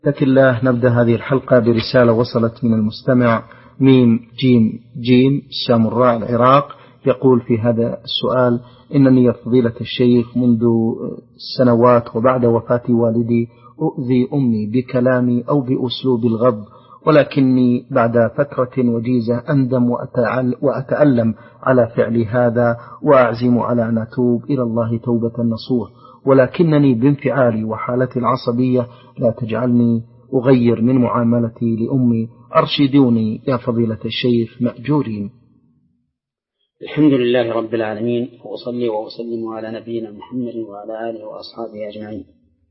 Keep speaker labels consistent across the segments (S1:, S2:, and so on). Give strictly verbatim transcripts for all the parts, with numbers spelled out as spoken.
S1: لكن الله نبدأ هذه الحلقة برسالة وصلت من المستمع ميم جيم جيم سامراء العراق. يقول في هذا السؤال: إنني يا فضيلة الشيخ منذ سنوات وبعد وفاة والدي أؤذي أمي بكلامي أو بأسلوب الغض، ولكني بعد فترة وجيزة أندم وأتألم على فعل هذا وأعزم على أن أتوب إلى الله توبة نصوح، ولكنني بانفعالي وحالتي العصبية لا تجعلني أغير من معاملتي لأمي. أرشدوني يا فضيلة الشيخ مأجورين.
S2: الحمد لله رب العالمين، وأصلي وأسلم على نبينا محمد وعلى آله وأصحابه أجمعين.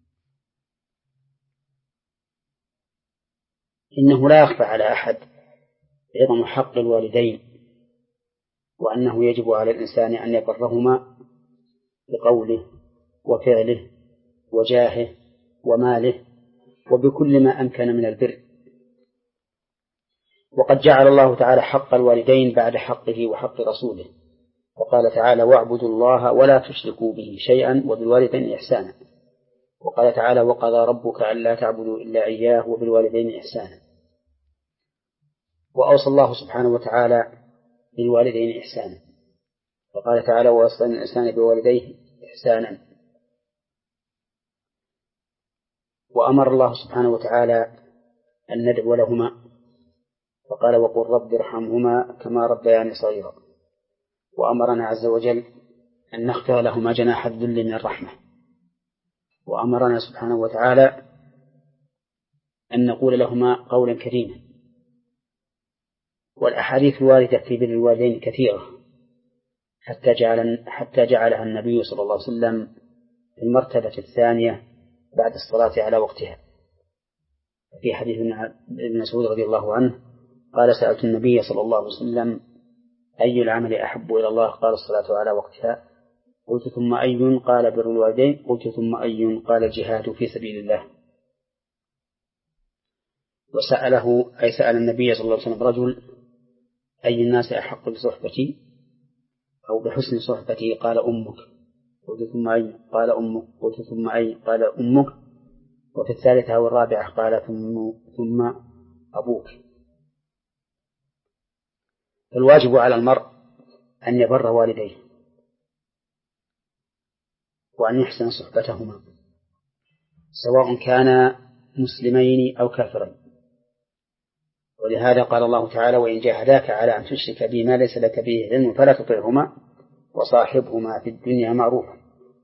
S2: إنه لا يخفى على أحد عظم حق الوالدين، وأنه يجب على الإنسان أن يبرهما بقوله وفعله وجاهه وماله وبكل ما أمكن من البر. وقد جعل الله تعالى حق الوالدين بعد حقه وحق رسوله، وقال تعالى: واعبدوا الله ولا تشركوا به شيئا وبالوالدين إحسانا. وقال تعالى: وقضى ربك ألا تعبدوا إلا إياه وبالوالدين إحسانا. وأوصى الله سبحانه وتعالى بالوالدين إحسانا، وقال تعالى: ووصينا الإنسان بوالديه إحسانا. وأمر الله سبحانه وتعالى أن ندعو لهما، فقال: وقل رب ارحمهما كما ربياني صغيرا. وأمرنا عز وجل أن نخفض لهما جناح الذل من الرحمة. وأمرنا سبحانه وتعالى أن نقول لهما قولا كريما. والأحاديث الواردة في بر الوالدين كثيرة، حتى جعل حتى جعلها النبي صلى الله عليه وسلم في المرتبة الثانية بعد الصلاة على وقتها. في حديث ابن مسعود رضي الله عنه قال: سألت النبي صلى الله عليه وسلم: أي العمل أحب إلى الله؟ قال: الصلاة على وقتها. قلت: ثم أي؟ قال: بر الوالدين. قلت: ثم أي؟ قال: الجهاد في سبيل الله. وسأله أي سأل النبي صلى الله عليه وسلم رجل: أي الناس أحق بصحبتي أو بحسن صحبتي؟ قال: أمك. قلت: ثم أي؟ قال: أمك. قلت: ثم أي؟ قال: أمك. وفي الثالثة أو الرابعة قال: ثم ثم أبوك. فالواجب على المرء أن يبر والديه وأن يحسن صحبتهما، سواء كانا مسلمين أو كافرين. ولهذا قال الله تعالى: وإن جاهداك على أن تشرك بي ما ليس لك به علم فلا تطعهما وصاحبهما في الدنيا معروفا.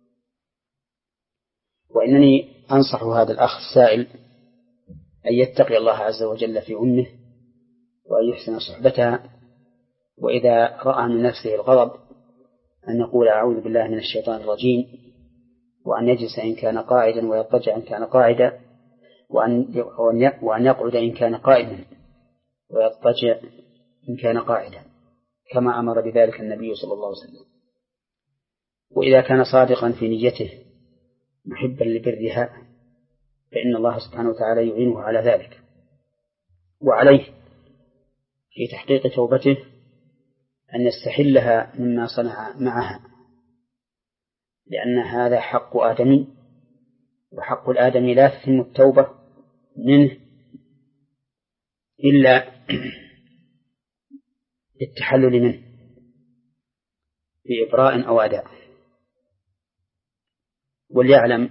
S2: وإنني أنصح هذا الأخ السائل أن يتقي الله عز وجل في أمه وأن يحسن صحبتها، وإذا رأى من نفسه الغضب أن يقول: أعوذ بالله من الشيطان الرجيم، وأن يجلس إن كان قاعدا ويضطجع إن كان قاعدا، وأن وأن يقعد إن كان قائما ويضطجع إن كان قاعدا، كما أمر بذلك النبي صلى الله عليه وسلم. وإذا كان صادقا في نيته محبا لبرها فإن الله سبحانه وتعالى يعينه على ذلك. وعليه في تحقيق توبته أن يستحلها مما صنع معها، لأن هذا حق آدمي، وحق الآدمي لا تتم التوبة منه إلا بالتحلل منه بإبراء أو أداء. وليعلم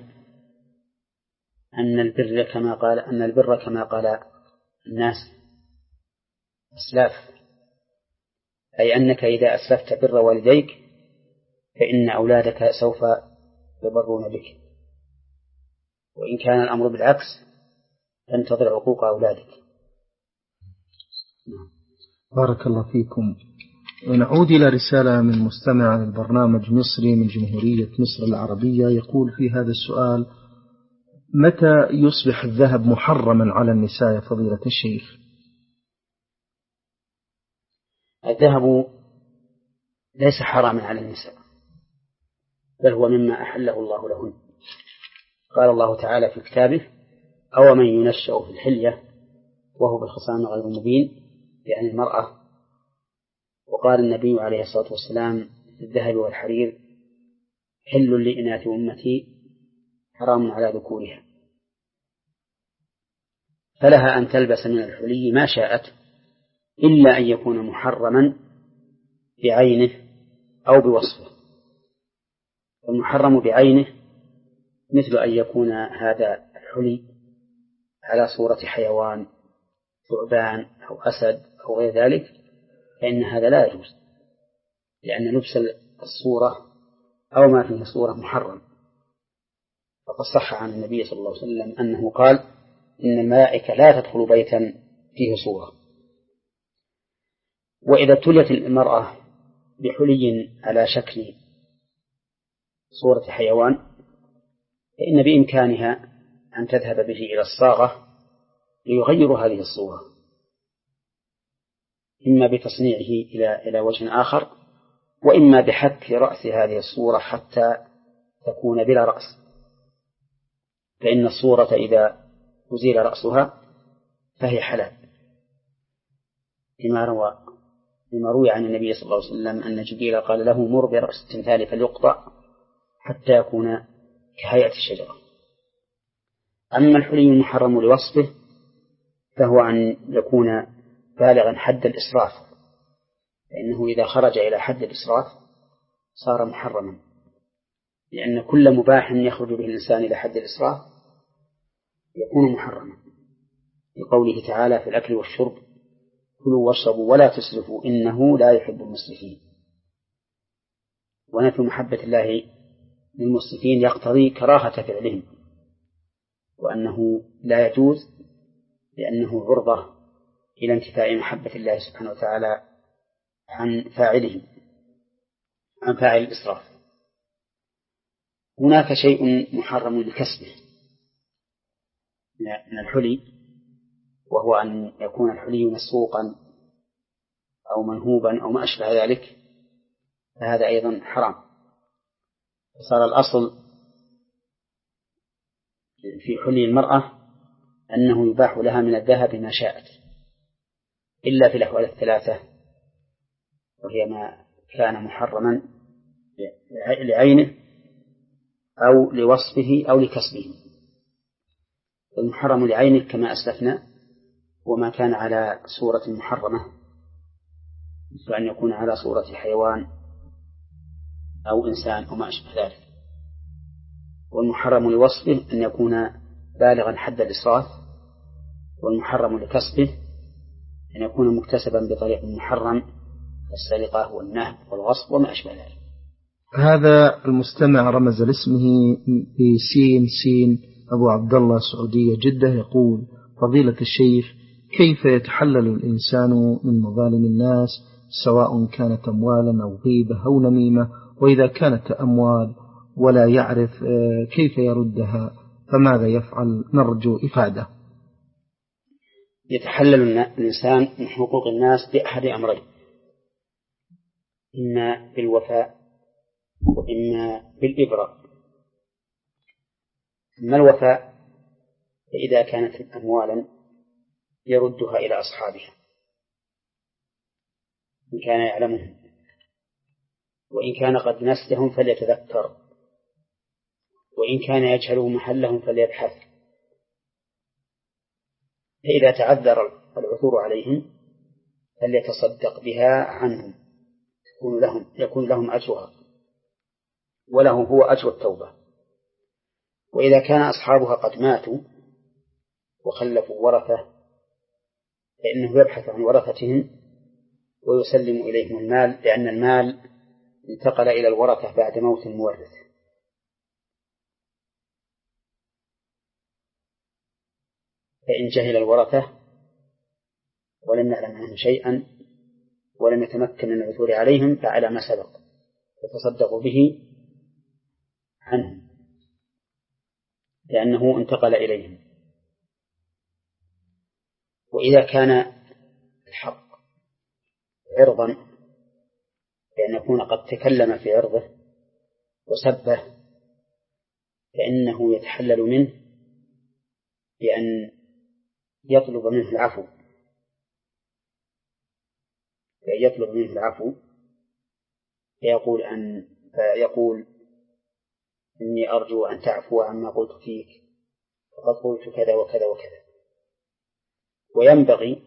S2: أن البر كما قال أن البر كما قال الناس أسلاف، أي أنك إذا أسلفت بر والديك فإن أولادك سوف يبرون بك، وإن كان الأمر بالعكس فانتظر عقوق أولادك.
S1: بارك الله فيكم. ونعود إلى رسالة من مستمع البرنامج مصري من جمهورية مصر العربية، يقول في هذا السؤال: متى يصبح الذهب محرما على النساء يا فضيلة الشيخ؟
S2: الذهب ليس حراما على النساء، بل هو مما أحله الله لهن. قال الله تعالى في كتابه: أو من ينشأ في الحلية وهو بالخصام غير مبين، يعني المرأة. وقال النبي عليه الصلاة والسلام في الذهب والحرير: حل لإناث أمتي حرام على ذكورها. فلها أن تلبس من الحلي ما شاءت إلا أن يكون محرما بعينه أو بوصفه. المحرم بعينه مثل أن يكون هذا الحلي على صورة حيوان ثعبان أو أسد أو غير ذلك، فإن هذا لا يجوز، لأن لبس الصورة أو ما فيه صورة محرم. فقد صح عن النبي صلى الله عليه وسلم أنه قال إن الملائكة لا تدخل بيتا فيه صورة. وإذا ابتليت المرأة بحلي على شكل صورة حيوان فإن بإمكانها أن تذهب به إلى الصاغة ليغير هذه الصورة، إما بتصنيعه إلى إلى وجه آخر، وإما بحك رأس هذه الصورة حتى تكون بلا رأس، فإن الصورة إذا أزيل رأسها فهي حلال، لما روى لما روي عن النبي صلى الله عليه وسلم أن جبريل قال له مر برأس التمثال فليقطع حتى يكون كهيئة الشجرة. أما الحلي المحرم لوصفه فهو أن يكون بالغا حد الإسراف، فإنه إذا خرج إلى حد الإسراف صار محرما، لأن كل مباح يخرج به الإنسان إلى حد الإسراف يكون محرما، لقوله تعالى في الأكل والشرب كلوا واشربوا ولا تسرفوا إنه لا يحب المسرفين. ونفي محبة الله للمسرفين يقتضي كراهة فعلهم، وأنه لا يجوز لأنه عرضة إلى انتفاء محبة الله سبحانه وتعالى عن فاعله عن فاعل الإسراف. هناك شيء محرم لكسبه من الحلي، وهو أن يكون الحلي مسروقا أو منهوبا أو ما أشبه ذلك، فهذا أيضا حرام. صار الأصل في حلي المرأة أنه يباح لها من الذهب ما شاءت، إلا في الأحوال الثلاثة، وهي ما كان محرما لعينه أو لوصفه أو لكسبه. المحرم لعينه كما أسلفنا وما كان على صورة محرمة، مثل أن يكون على صورة حيوان أو إنسان أو ما أشبه ذلك. والمحرم لوصفه أن يكون بالغا حد الإسراف، والمحرم لكسبه أن يكون مكتسبا بطريق محرم كالسرقة والنهب والغصب وما أشبه ذلك.
S1: هذا المستمع رمز لاسمه بسين سين أبو عبد الله سعودية جدة، يقول: فضيلة الشيخ، كيف يتحلل الإنسان من مظالم الناس سواء كانت أموالا أو غيبة أو نميمة؟ وإذا كانت أموال ولا يعرف كيف يردها فماذا يفعل؟ نرجو إفادة.
S2: يتحلل الإنسان من حقوق الناس بأحد أمرين: إما بالوفاء وإما بالإبراء. أما الوفاء فإذا كانت أموالا يردها إلى أصحابها إن كان يعلمهم، وإن كان قد نسيهم فليتذكر، وإن كان يجهل محلهم فليبحث. فإذا تعذر العثور عليهم فليتصدق بها عنهم يكون لهم, يكون لهم أجرها وله هو أجر التوبة. وإذا كان أصحابها قد ماتوا وخلفوا ورثة فإنه يبحث عن ورثتهم ويسلم إليهم المال، لأن المال انتقل إلى الورثة بعد موت المورث. فإن جهل الورثة ولم يعلم عنه شيئا ولم يتمكن من العثور عليهم فعلى ما سبق يتصدق به عنهم لأنه انتقل إليهم. وإذا كان الحق عرضا بأن يكون قد تكلم في عرضه وسبه فإنه يتحلل منه بأن يطلب منه العفو بأن يطلب منه العفو فيقول أن فيقول إني أرجو أن تعفو عما قلت فيك، فقد قلت كذا وكذا وكذا، وينبغي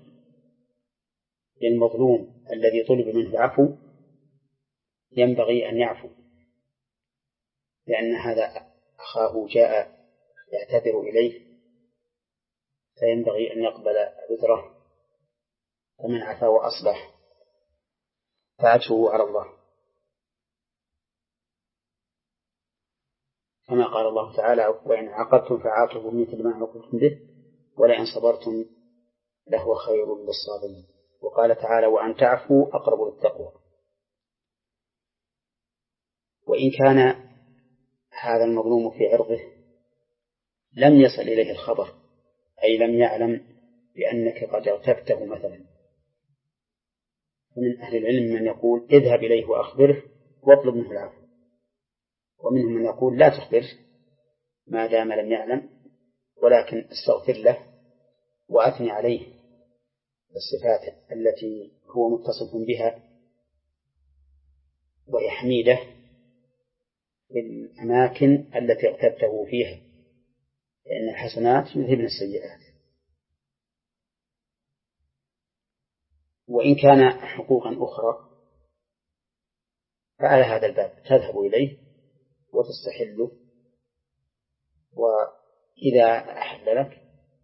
S2: للمظلوم الذي طلب منه العفو ينبغي أن يعفو، لأن هذا أخاه جاء يعتذر إليه فينبغي أن يقبل عذره، فمن عفا وأصلح فأجره على الله، كما قال الله تعالى: وإن عاقبتم فعاقبوا بمثل ما عوقبتم به ولئن صبرتم لهو خير للصابرين. وقال تعالى: وأن تعفوا أقرب للتقوى. وإن كان هذا المظلوم في عرضه لم يصل إليه الخبر، أي لم يعلم بأنك قد اغتبته مثلا، فمن أهل العلم من يقول: اذهب إليه وأخبره واطلب منه العفو، ومنهم من يقول: لا تخبره ما دام لم يعلم، ولكن استغفر له وأثني عليه الصفات التي هو متصف بها ويحميده في الأماكن التي اغتبته فيها، لأن الحسنات يذهبن السيئات. وإن كان حقوقا أخرى فعلى هذا الباب تذهب إليه وتستحله، وإذا أحل لك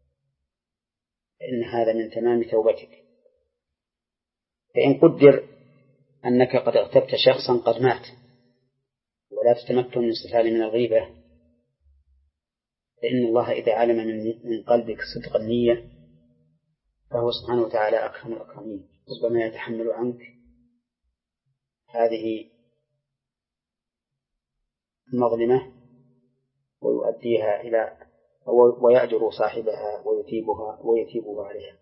S2: إن هذا من تمام توبتك. فإن قدر أنك قد اغتبت شخصا قد مات ولا تتمكن من استفادة من الغيبة، فإن الله إذا علم من قلبك صدق النية فهو سبحانه وتعالى أكرم الأكرمين، ربما يتحمل عنك هذه المظلمة ويؤديها إلى ويأجر صاحبها ويثيبها ويثيبها عليها.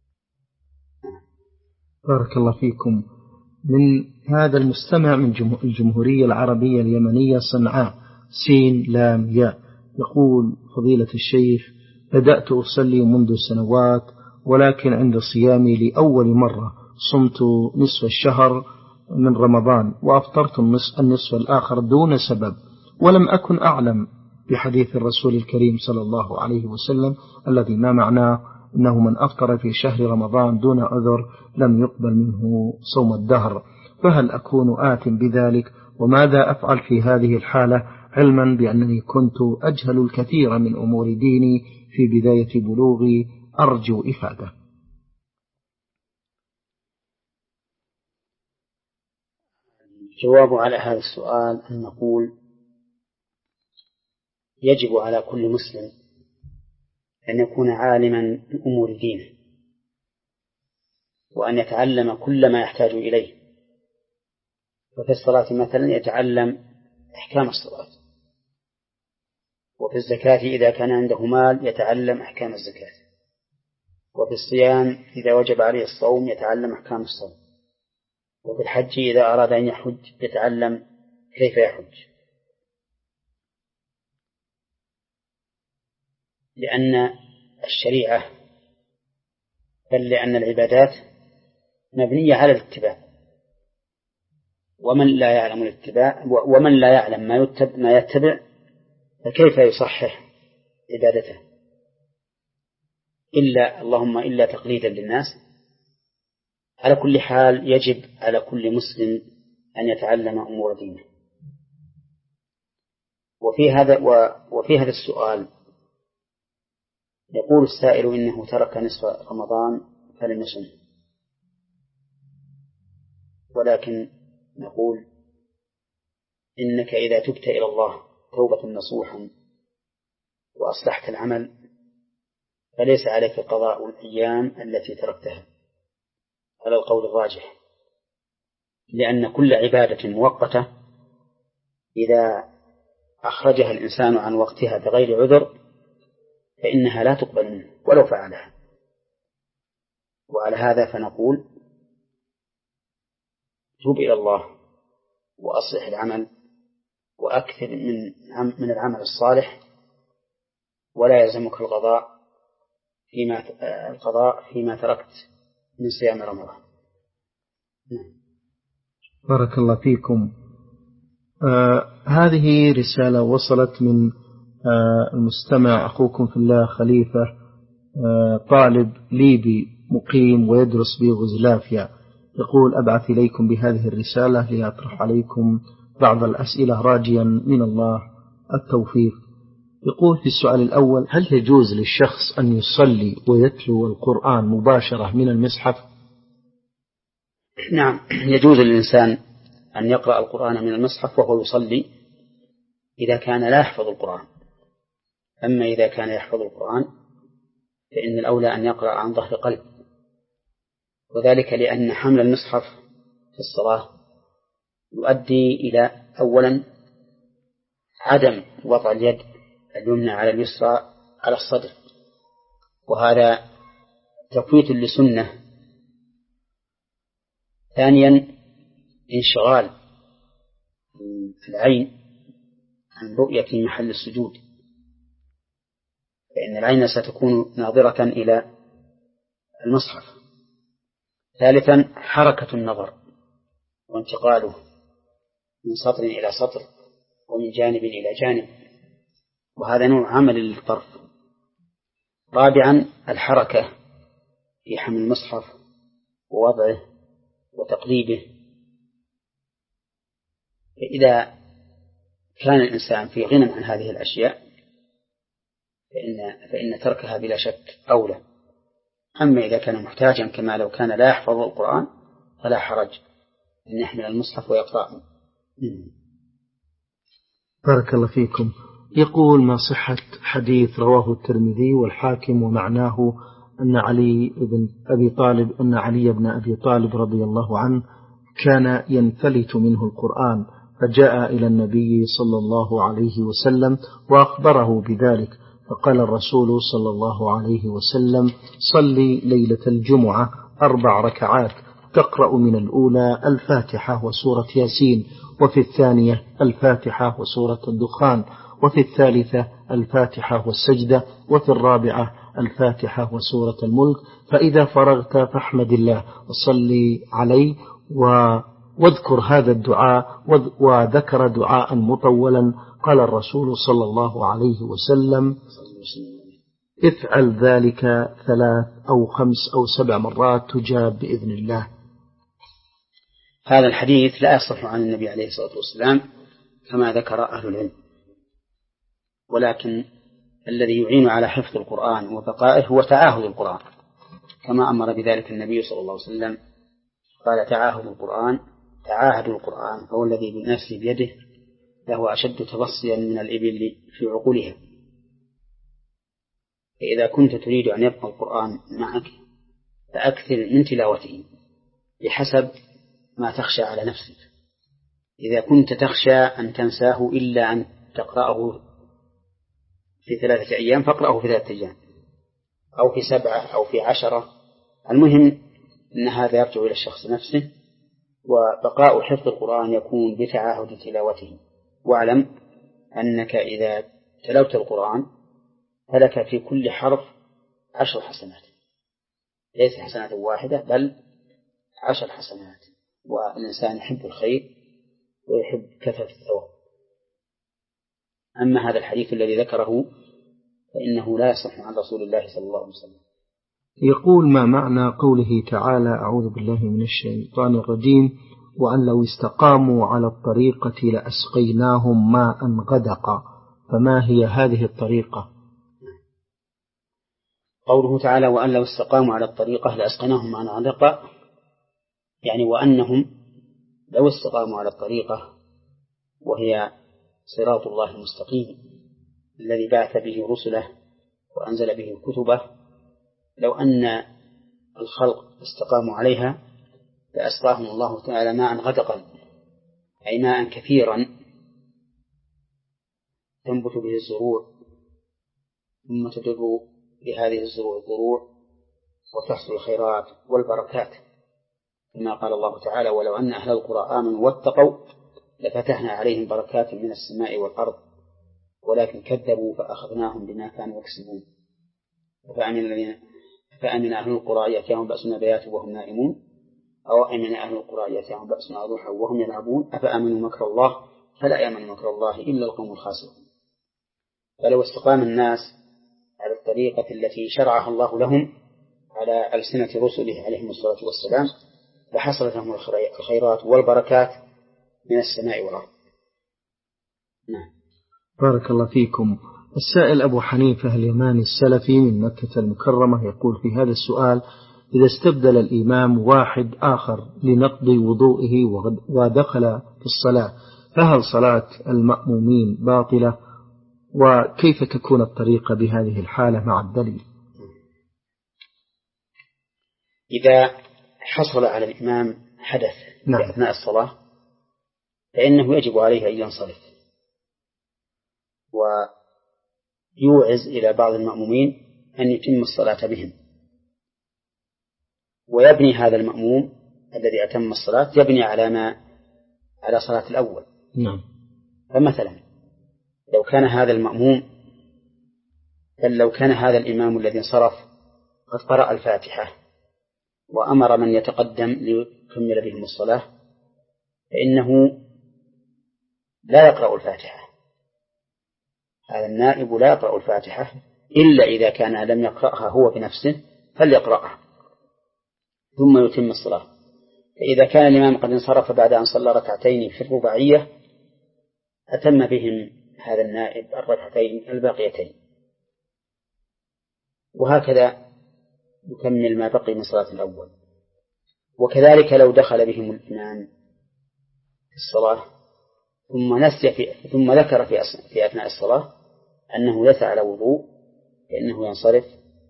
S1: بارك الله فيكم. من هذا المستمع من الجمهورية العربية اليمنية صنعاء سين لام ياء يقول: فضيلة الشيخ، بدأت أصلي منذ سنوات، ولكن عند صيامي لأول مرة صمت نصف الشهر من رمضان وأفطرت النصف الآخر دون سبب، ولم أكن أعلم بحديث الرسول الكريم صلى الله عليه وسلم الذي ما معناه أنه من أفطر في شهر رمضان دون عذر لم يقبل منه صوم الدهر، فهل أكون آت بذلك؟ وماذا أفعل في هذه الحالة، علما بأنني كنت أجهل الكثير من أمور ديني في بداية بلوغي؟ أرجو إفادة.
S2: الجواب على هذا السؤال أن نقول: يجب على كل مسلم أن يكون عالما بأمور دينه، وأن يتعلم كل ما يحتاج إليه. وفي الصلاة مثلا يتعلم أحكام الصلاة، وفي الزكاة إذا كان عنده مال يتعلم أحكام الزكاة، وفي الصيام إذا وجب عليه الصوم يتعلم أحكام الصوم، وفي الحج إذا أراد أن يحج يتعلم كيف يحج، لأن الشريعة بل لأن العبادات مبنية على الاتباع، ومن لا يعلم الاتباع ومن لا يعلم ما يتبع, ما يتبع فكيف يصحح عبادته إلا اللهم إلا تقليدا للناس. على كل حال يجب على كل مسلم أن يتعلم أمور دينه. وفي هذا وفي هذا السؤال يقول السائل: إنه ترك نصف رمضان فلم يصم، ولكن نقول: إنك إذا تبت إلى الله توبة نصوحا وأصلحت العمل فليس عليك قضاء الأيام التي تركتها على القول الراجح، لأن كل عبادة مؤقتة إذا أخرجها الإنسان عن وقتها بغير عذر فإنها لا تقبل منه ولو فعلها. وعلى هذا فنقول: توب إلى الله وأصلح العمل وأكثر من من العمل الصالح، ولا يلزمك القضاء فيما القضاء فيما تركت من صيام رمضان.
S1: بارك الله فيكم. آه هذه رسالة وصلت من آه المستمع أخوكم في الله خليفة طالب ليبي مقيم ويدرس بيوغوسلافيا، يقول أبعث إليكم بهذه الرسالة لأطرح عليكم بعض الأسئلة راجيا من الله التوفيق. يقول في السؤال الأول: هل يجوز للشخص أن يصلي ويتلو القرآن مباشرة من المصحف؟
S2: نعم، يجوز للإنسان أن يقرأ القرآن من المصحف وهو يصلي إذا كان لا يحفظ القرآن. أما إذا كان يحفظ القرآن فإن الأولى أن يقرأ عن ظهر قلب، وذلك لأن حمل المصحف في الصلاة يؤدي إلى أولا عدم وضع اليد اليمنى على اليسرى على الصدر، وهذا تفويت لسنة. ثانيا انشغال العين عن رؤية محل السجود، فإن العين ستكون ناظرة إلى المصحف. ثالثا حركة النظر وانتقاله من سطر إلى سطر ومن جانب إلى جانب، وهذا نوع عمل للطرف. رابعا الحركة في حمل المصحف ووضعه وتقليبه، فإذا كان الإنسان في غنى عن هذه الأشياء فإن, فإن تركها بلا شك أولى. أما إذا كان محتاجا كما لو كان لا يحفظ القرآن فلا حرج أن يحمل المصحف ويقرأه.
S1: بارك الله فيكم. يقول: ما صحة حديث رواه الترمذي والحاكم ومعناه أن علي بن أبي طالب أن علي بن أبي طالب رضي الله عنه كان ينفلت منه القرآن، فجاء إلى النبي صلى الله عليه وسلم وأخبره بذلك، فقال الرسول صلى الله عليه وسلم: صلي ليلة الجمعة أربع ركعات، تقرأ من الأولى الفاتحة وسورة ياسين، وفي الثانية الفاتحة وسورة الدخان، وفي الثالثة الفاتحة والسجدة، وفي الرابعة الفاتحة وسورة الملك، فإذا فرغت فاحمد الله وصلي عليه واذكر هذا الدعاء. وذكر دعاء مطولا. قال الرسول صلى الله عليه وسلم: افعل ذلك ثلاث أو خمس أو سبع مرات تجاب بإذن الله.
S2: هذا الحديث لا يصح عن النبي عليه الصلاة والسلام كما ذكر أهل العلم، ولكن الذي يعين على حفظ القرآن وبقائه هو تعاهد القرآن، كما أمر بذلك النبي صلى الله عليه وسلم. قال: تعاهد القرآن تعاهدوا القرآن فهو الذي بنفسه بيده له أشد تبصيا من الإبل في عقولها. فإذا كنت تريد أن يبقى القرآن معك فأكثر من تلاوته بحسب ما تخشى على نفسك. إذا كنت تخشى أن تنساه إلا أن تقرأه في ثلاثة أيام فاقرأه في ثلاثة أيام أو في سبعة أو في عشرة. المهم أن هذا يرجع إلى الشخص نفسه، وبقاء حفظ القرآن يكون بتعاهد تلاوته. واعلم أنك إذا تلوت القرآن فلك في كل حرف عشر حسنات، ليس حسنة واحدة بل عشر حسنات، والإنسان يحب الخير ويحب كثرة الثواب. أما هذا الحديث الذي ذكره فإنه لا يصح عن رسول الله صلى الله عليه وسلم.
S1: يقول: ما معنى قوله تعالى: أعوذ بالله من الشيطان الرجيم، وأن لو استقاموا على الطريقة لأسقيناهم ماء غدقا، فما هي هذه الطريقة؟
S2: قوله تعالى: وأن لو استقاموا على الطريقة لأسقيناهم ماء غدقا، يعني وأنهم لو استقاموا على الطريقة وهي صراط الله المستقيم الذي بعث به رسله وأنزل به كتبه، لو أن الخلق استقاموا عليها لأسقاهم الله تعالى ماء غدقا، أي ماء كثيرا تنبت به الزروع، ثم تدب بهذه الزروع الضروع وتحصل الخيرات والبركات، كما قال الله تعالى: ولو أن أهل القرى آمنوا واتقوا لفتحنا عليهم بركات من السماء والأرض ولكن كذبوا فأخذناهم بما كانوا يكسبون. فأمن الذين فأمن أهل القرى يأتيهم بأسنا بياتا وهم نائمون، أو أمن أهل القرى يأتيهم بأسنا ضحى وهم يلعبون، أفأمنوا مكر الله فلا يأمن مكر الله إلا القوم الخاسرون. فلو استقام الناس على بالطريقة التي شرعها الله لهم على ألسنة رسله عليهم الصلاة والسلام، فحصلت لهم الخيرات والبركات من السماء والأرض. نعم.
S1: بارك الله فيكم. السائل أبو حنيفة اليماني السلفي من مكة المكرمة يقول في هذا السؤال: إذا استبدل الإمام واحد آخر لنقض وضوئه ودخل في الصلاة، فهل صلاة المأمومين باطلة؟ وكيف تكون الطريقة بهذه الحالة مع الدليل؟
S2: إذا حصل على الإمام حدث
S1: نعم.
S2: في أثناء الصلاة فإنه يجب عليه أن ينصرف ويوعز إلى بعض المأمومين أن يتم الصلاة بهم، ويبني هذا المأموم الذي أتم الصلاة يبني على ما على صلاة الأول.
S1: نعم.
S2: فمثلا لو كان هذا المأموم بل لو كان هذا الإمام الذي انصرف قد قرأ الفاتحة وأمر من يتقدم ليكمل بهم الصلاة، فإنه لا يقرأ الفاتحة، هذا النائب لا يقرأ الفاتحة إلا إذا كان لم يقرأها هو بنفسه فليقرأها ثم يتم الصلاة. فإذا كان الإمام قد انصرف بعد أن صلى ركعتين في الرباعية أتم بهم هذا النائب الركعتين الباقيتين، وهكذا يكمل ما بقي من صلاة الأول. وكذلك لو دخل بهم الإمام في الصلاة ثم نسي في ثم ذكر في في أثناء الصلاة أنه ليس على وضوء، فإنه ينصرف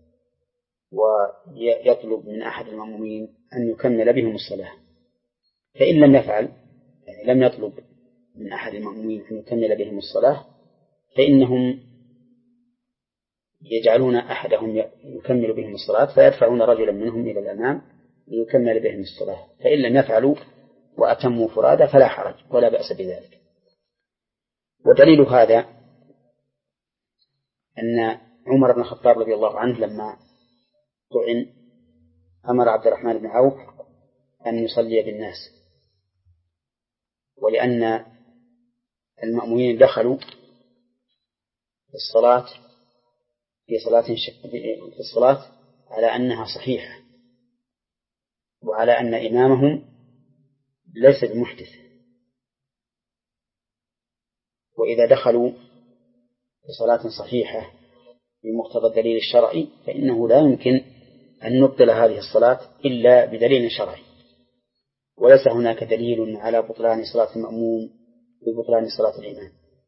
S2: ويطلب من أحد المأمومين أن يكمل بهم الصلاة. فإن لم يفعل، يعني لم يطلب من أحد المأمومين أن يكمل بهم الصلاة، فإنهم يجعلون أحدهم يكمل بهم الصلاة فيدفعون رجلا منهم إلى الأمام ليكمل بهم الصلاة. فإن لم يفعلوا وأتموا فرادى فلا حرج ولا بأس بذلك. ودليل هذا أن عمر بن الخطاب رضي الله عنه لما طعن أمر عبد الرحمن بن عوف أن يصلي بالناس، ولأن المأمومين دخلوا في الصلاة في صلاة في الصلاة على أنها صحيحة وعلى أن إمامهم ليس بمحدث، وإذا دخلوا في صلاة صحيحة بمقتضى الدليل الشرعي فإنه لا يمكن أن نبطل هذه الصلاة إلا بدليل شرعي، وليس هناك دليل على بطلان صلاة المأموم ببطلان صلاة الإمام،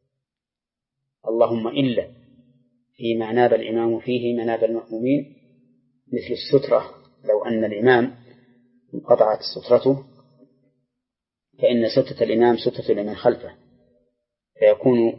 S2: اللهم إلا فيما ناب الإمام فيه مناب المأمومين، مثل السترة. لو أن الإمام انقطعت سترته فإن سترة الإمام سترة لمن خلفه، فيكون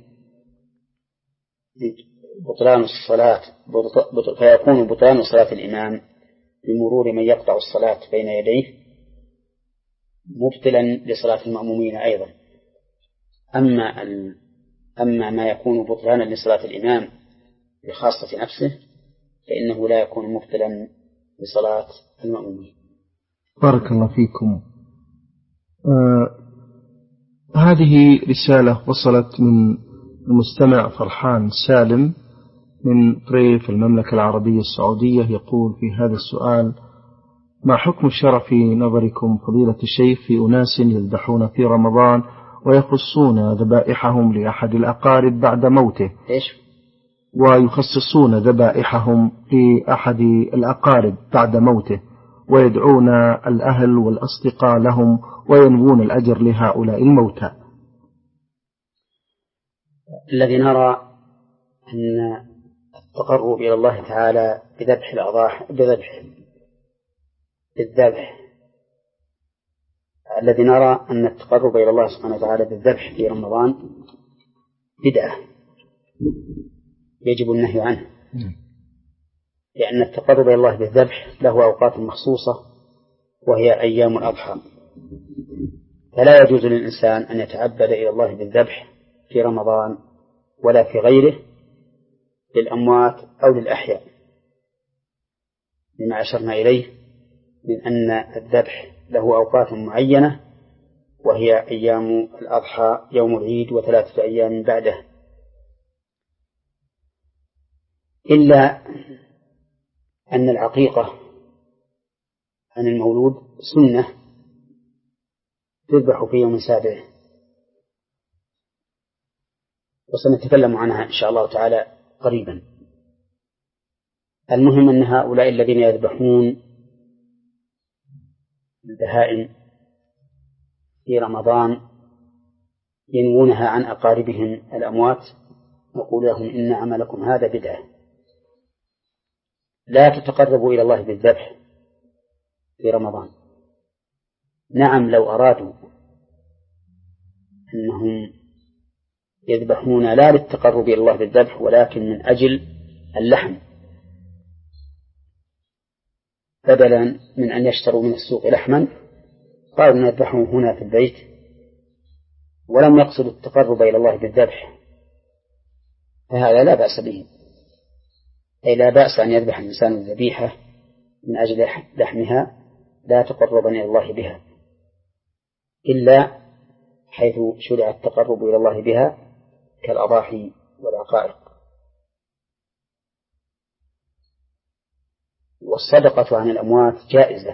S2: بطلان الصلاة فيكون بطلان صلاة الإمام بمرور من يقطع الصلاة بين يديه مبطلا لصلاة المأمومين أيضا. أما أما ما يكون بطلانا لصلاة الإمام بخاصة نفسه فإنه لا يكون مبطلا لصلاة المأمومين.
S1: بارك الله فيكم. آه هذه رسالة وصلت من المستمع فرحان سالم من طريف المملكة العربية السعودية، يقول في هذا السؤال: ما حكم الشرع في نظركم فضيلة الشيخ في أناس يذبحون في رمضان ويخصون ذبائحهم لأحد الأقارب بعد موته؟
S2: إيش؟
S1: ويخصصون ذبائحهم لأحد الأقارب بعد موته ويدعون الأهل والأصدقاء لهم وينوون الأجر لهؤلاء الموتى.
S2: الذي نرى أن التقرب إلى الله تعالى بذبح الأضاحي بذبح بالذبح الذي نرى أن التقرب إلى الله سبحانه وتعالى بالذبح في رمضان بدعة يجب النهي عنه، لأن التقرب إلى الله بالذبح له أوقات مخصوصة وهي أيام الأضحى، فلا يجوز للإنسان أن يتعبد إلى الله بالذبح في رمضان ولا في غيره للأموات أو للأحياء، لما أشرنا إليه من أن الذبح له أوقات معينة وهي أيام الأضحى يوم العيد وثلاثة أيام بعده. إلا أن العقيقة عن المولود سنة تذبح في يوم سابع، وسنتكلم عنها إن شاء الله تعالى قريبا. المهم أن هؤلاء الذين يذبحون البهائم في رمضان ينوونها عن أقاربهم الأموات، نقول لهم إن عملكم هذا بدعة، لا تتقربوا إلى الله بالذبح في رمضان. نعم لو أرادوا أنهم يذبحون لا للتقرب إلى الله بالذبح ولكن من أجل اللحم، بدلا من أن يشتروا من السوق لحما قالوا نذبحه هنا في البيت، ولم يقصدوا التقرب إلى الله بالذبح، فهذا لا بأس به. أي لا بأس أن يذبح الإنسان الذبيحة من أجل لحمها لا تقربا إلى الله بها، إلا حيث شرع التقرب إلى الله بها كالأضاحي والعقائق. والصدقة عن الأموات جائزة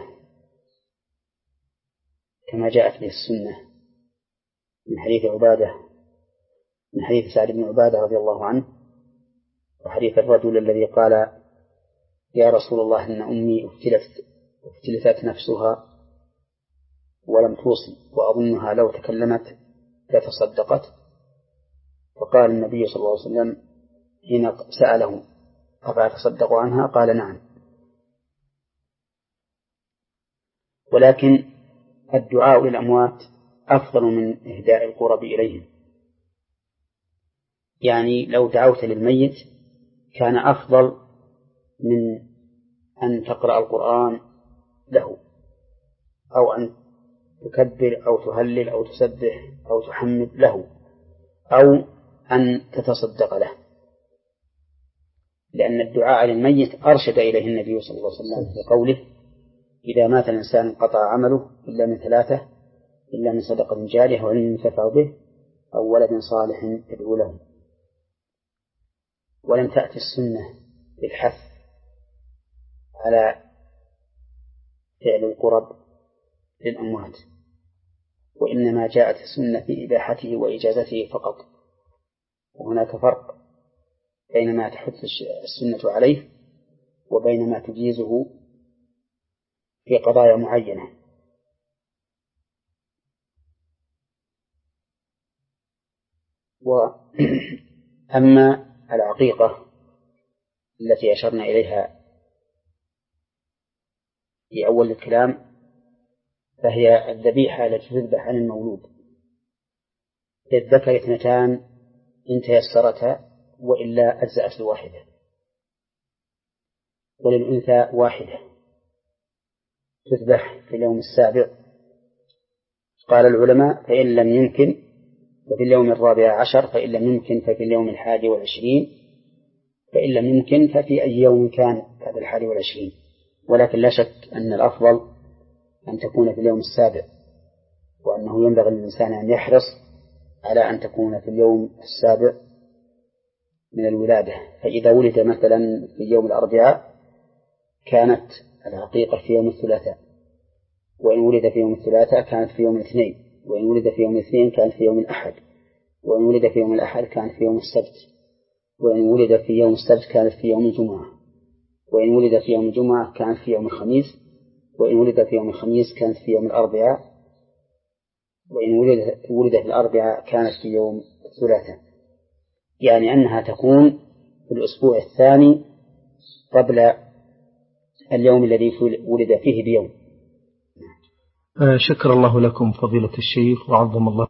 S2: كما جاءت به السنة من حديث عبادة من حديث سعد بن عبادة رضي الله عنه، وحديث الرجل الذي قال يا رسول الله إن أمي افتلت افتلتت نفسها ولم توصي وأظنها لو تكلمت لتصدقت، فقال النبي صلى الله عليه وسلم حين سأله أفأتصدق عنها قال نعم. ولكن الدعاء للأموات أفضل من إهداء القرب إليهم، يعني لو دعوت للميت كان أفضل من أن تقرأ القرآن له أو أن تكبر أو تهلل أو تسبح أو تحمد له أو أن تتصدق له، لأن الدعاء للميت أرشد إليه النبي صلى الله عليه وسلم في قوله إذا مات الإنسان انقطع عمله إلا من ثلاثة إلا من صدقة جارية وعلم ينتفع به أو ولد صالح يدعو له. ولم تأتي السنة بالحث على فعل القرب للأموات، وإنما جاءت السنة في إباحته وإجازته فقط. وهناك فرق بين ما تحث السنة عليه وبين ما تجيزه في قضايا معينة. وأما العقيقة التي أشرنا إليها في أول الكلام فهي الذبيحة التي تذبح عن المولود، للذكر اثنتان إن تيسرتا وإلا أجزأت الواحدة، وللأنثى واحدة تذبح في اليوم السابع. قال العلماء فإن لم يمكن ففي اليوم الرابع عشر، فإن لم يمكن ففي اليوم الحادي والعشرين، فإن لم يمكن ففي أي يوم كان بعد الحادي والعشرين. ولكن لا شك أن الأفضل أن تكون في اليوم السابع، وأنه ينبغي للإنسان أن يحرص على أن تكون في اليوم السابع من الولادة. فإذا ولد مثلا في يوم الأربعاء كانت العقيقة في يوم الثلاثاء، وإن ولد في يوم الثلاثاء كانت في يوم الاثنين، وإن ولد في يوم الاثنين كانت في يوم الأحد، وإن ولد في يوم الأحد كانت في يوم السبت، وإن ولد في يوم السبت كانت في يوم الجمعة، وإن ولد في يوم الجمعة كانت في يوم الخميس، وإن ولد في يوم الخميس كانت في يوم الأربعاء، وإن ولد ولد في الأربعاء كانت في يوم الثلاثاء. يعني أنها تكون في الأسبوع الثاني قبل اليوم الذي ولد فيه بيوم.
S1: شكر الله لكم فضيلة الشيخ وعظم الله